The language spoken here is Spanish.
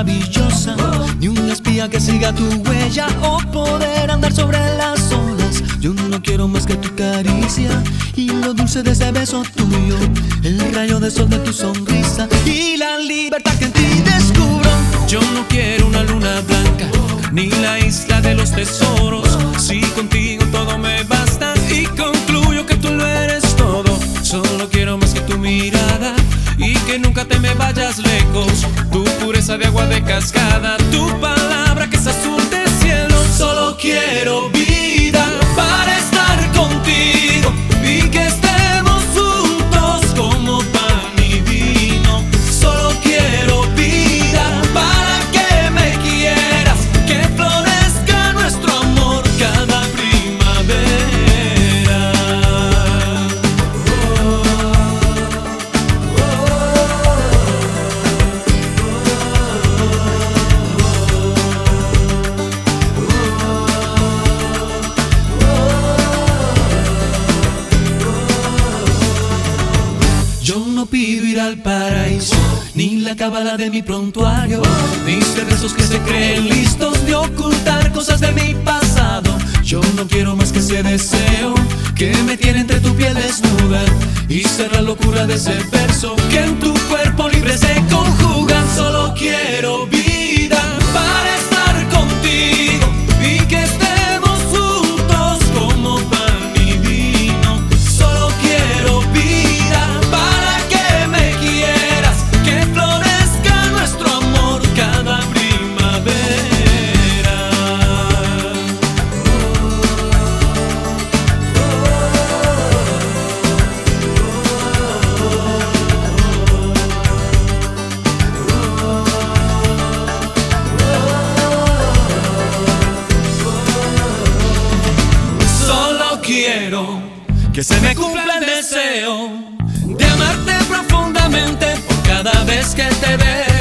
maravillosa, ni un espía que siga tu huella o poder andar sobre las olas. Yo no quiero más que tu caricia y lo dulce de ese beso tuyo, el rayo de sol de tu sonrisa y la libertad que en ti descubro. Yo no quiero una luna blanca ni la isla de los tesoros. Si contigo todo me basta y concluyo que tú lo eres todo. Solo quiero más que tu mirada y que nunca te me vayas lejos. Tu pureza de agua de cascada, tu palabra que es azul de cielo. Solo quiero vida para estar contigo y que estemos juntos como pan y vino. Solo quiero vida para que me quieras, que florezca nuestro amor cada primavera. Yo no pido ir al paraíso, ni la cábala de mi prontuario, ni ser de esos que se creen listos de ocultar cosas de mi pasado. Yo no quiero más que ese deseo que me tiene entre tu piel desnuda y ser la locura de ese verso que en tu cuerpo libre se conjuga. Solo quiero vida para estar contigo y que estemos juntos como pan y vino. Solo quiero vida para que me quieras, que florezca nuestro amor cada primavera. Solo quiero que se me cumpla el deseo de amarte profundamente por cada vez que te veo.